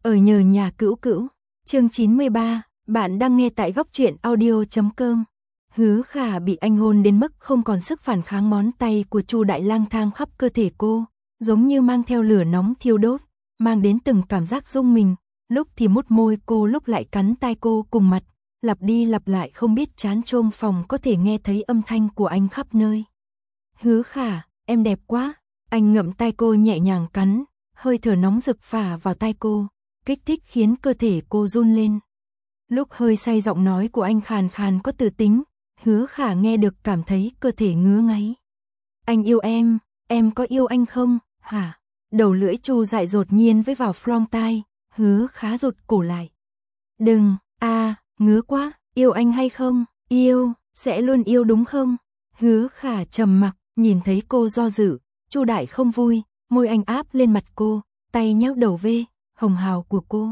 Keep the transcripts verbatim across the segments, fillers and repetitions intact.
Ở nhờ nhà cữu cữu, chương chín mươi ba, bạn đang nghe tại góc truyện audio chấm com. Hứa Khả bị anh hôn đến mức không còn sức phản kháng, ngón tay của Chu Đại lang thang khắp cơ thể cô, giống như mang theo lửa nóng thiêu đốt, mang đến từng cảm giác rung mình, lúc thì mút môi cô, lúc lại cắn tai cô cùng mặt, lặp đi lặp lại không biết chán. Trong phòng có thể nghe thấy âm thanh của anh khắp nơi. Hứa Khả, em đẹp quá. Anh ngậm tai cô nhẹ nhàng cắn, hơi thở nóng rực phả vào tai cô, kích thích khiến cơ thể cô run lên. Lúc hơi say, giọng nói của anh khàn khàn có từ tính, Hứa Khả nghe được cảm thấy cơ thể ngứa ngáy. Anh yêu em, em có yêu anh không, hả? Đầu lưỡi Chu dại đột nhiên với vào front tai, Hứa Khả rụt cổ lại. Đừng, a à, ngứa quá, yêu anh hay không? Yêu, sẽ luôn yêu đúng không? Hứa Khả trầm mặc, nhìn thấy cô do dự, Chu Đại không vui, môi anh áp lên mặt cô, tay nhéo đầu vê hồng hào của cô.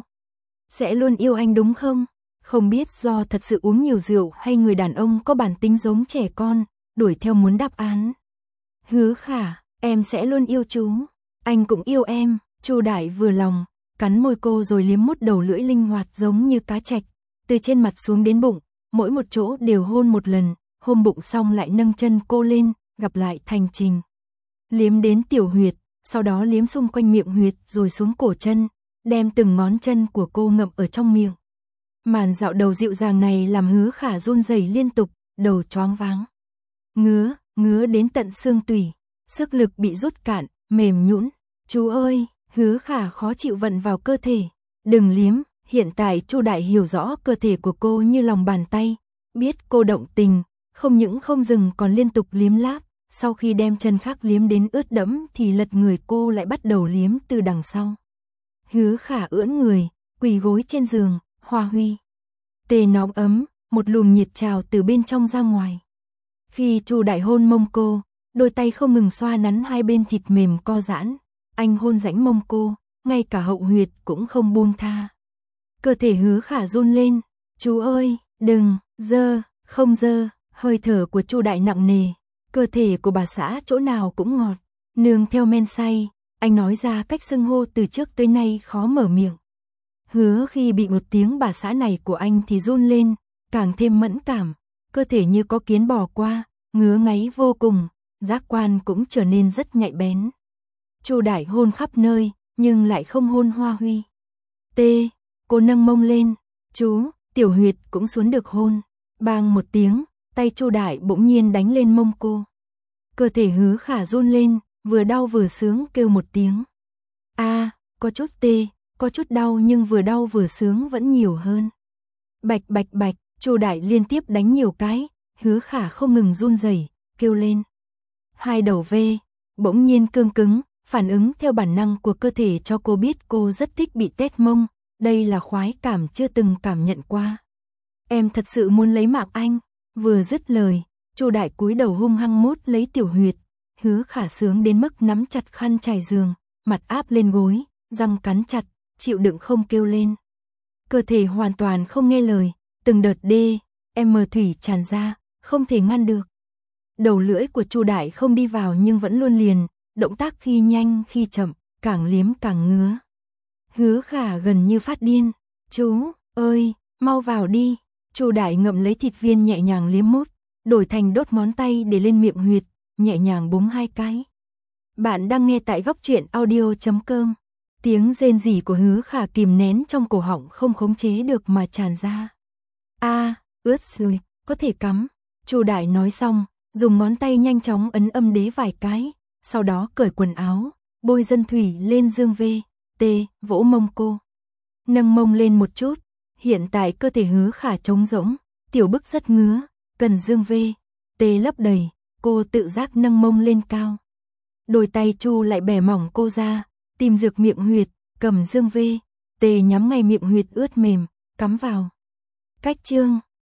Sẽ luôn yêu anh đúng không? Không biết do thật sự uống nhiều rượu hay người đàn ông có bản tính giống trẻ con, đuổi theo muốn đáp án. Hứa Khả, em sẽ luôn yêu chú. Anh cũng yêu em. Chu Đại vừa lòng, cắn môi cô rồi liếm mút đầu lưỡi linh hoạt giống như cá trạch, từ trên mặt xuống đến bụng, mỗi một chỗ đều hôn một lần, hôn bụng xong lại nâng chân cô lên, gặp lại thành trình. Liếm đến tiểu huyệt, sau đó liếm xung quanh miệng huyệt rồi xuống cổ chân, đem từng ngón chân của cô ngậm ở trong miệng. Màn dạo đầu dịu dàng này làm Hứa Khả run rẩy liên tục, đầu choáng váng. Ngứa, ngứa đến tận xương tủy, sức lực bị rút cạn, mềm nhũn. Chú ơi, Hứa Khả khó chịu vặn vào cơ thể. Đừng liếm, hiện tại Chu Đại hiểu rõ cơ thể của cô như lòng bàn tay, biết cô động tình, không những không dừng còn liên tục liếm láp. Sau khi đem chân khác liếm đến ướt đẫm thì lật người cô lại bắt đầu liếm từ đằng sau. Hứa Khả ưỡn người, quỳ gối trên giường, Hoa Huy. Tê nóng ấm, một luồng nhiệt trào từ bên trong ra ngoài. Khi Chu Đại hôn mông cô, đôi tay không ngừng xoa nắn hai bên thịt mềm co giãn. Anh hôn rãnh mông cô, ngay cả hậu huyệt cũng không buông tha. Cơ thể Hứa Khả run lên. Chú ơi, đừng, dơ, không dơ. Hơi thở của Chu Đại nặng nề. Cơ thể của bà xã chỗ nào cũng ngọt, nương theo men say, anh nói ra cách xưng hô từ trước tới nay khó mở miệng. Hứa khi bị một tiếng bà xã này của anh thì run lên, càng thêm mẫn cảm, cơ thể như có kiến bò qua, ngứa ngáy vô cùng, giác quan cũng trở nên rất nhạy bén. Chu Đại hôn khắp nơi, nhưng lại không hôn Hoa Huy. Tê, cô nâng mông lên, chú, tiểu huyệt cũng xuống được hôn. Bang một tiếng, tay Chu Đại bỗng nhiên đánh lên mông cô. Cơ thể Hứa Khả run lên, vừa đau vừa sướng kêu một tiếng. A, à, có chút tê, có chút đau nhưng vừa đau vừa sướng vẫn nhiều hơn. Bạch bạch bạch, Chu Đại liên tiếp đánh nhiều cái, Hứa Khả không ngừng run rẩy, kêu lên. Hai đầu vê, bỗng nhiên cương cứng, phản ứng theo bản năng của cơ thể cho cô biết cô rất thích bị tét mông, đây là khoái cảm chưa từng cảm nhận qua. Em thật sự muốn lấy mạng anh. Vừa dứt lời, Chu Đại cúi đầu hung hăng mút lấy tiểu huyệt. Hứa Khả sướng đến mức nắm chặt khăn trải giường, mặt áp lên gối, răng cắn chặt, chịu đựng không kêu lên. Cơ thể hoàn toàn không nghe lời, từng đợt đê, em mờ thủy tràn ra, không thể ngăn được. Đầu lưỡi của Chu Đại không đi vào nhưng vẫn luôn liền, động tác khi nhanh khi chậm, càng liếm càng ngứa. Hứa Khả gần như phát điên. Chú ơi, mau vào đi. Chu Đại ngậm lấy thịt viên nhẹ nhàng liếm mút, đổi thành đốt ngón tay để lên miệng huyệt, nhẹ nhàng búng hai cái. Bạn đang nghe tại góc truyện audio chấm com. Tiếng rên rỉ của Hứa Khả kìm nén trong cổ họng không khống chế được mà tràn ra. A, à, ướt rồi, có thể cắm. Chu Đại nói xong, dùng ngón tay nhanh chóng ấn âm đế vài cái, sau đó cởi quần áo, bôi dân thủy lên dương vê, tê, vỗ mông cô. Nâng mông lên một chút. Hiện tại cơ thể Hứa Khả trống rỗng, tiểu bức rất ngứa, cần dương vê, tê lấp đầy, cô tự giác nâng mông lên cao. Đôi tay Chu lại bẻ mỏng cô ra, tìm dược miệng huyệt, cầm dương vê, tê nhắm ngay miệng huyệt ướt mềm, cắm vào. Cách chương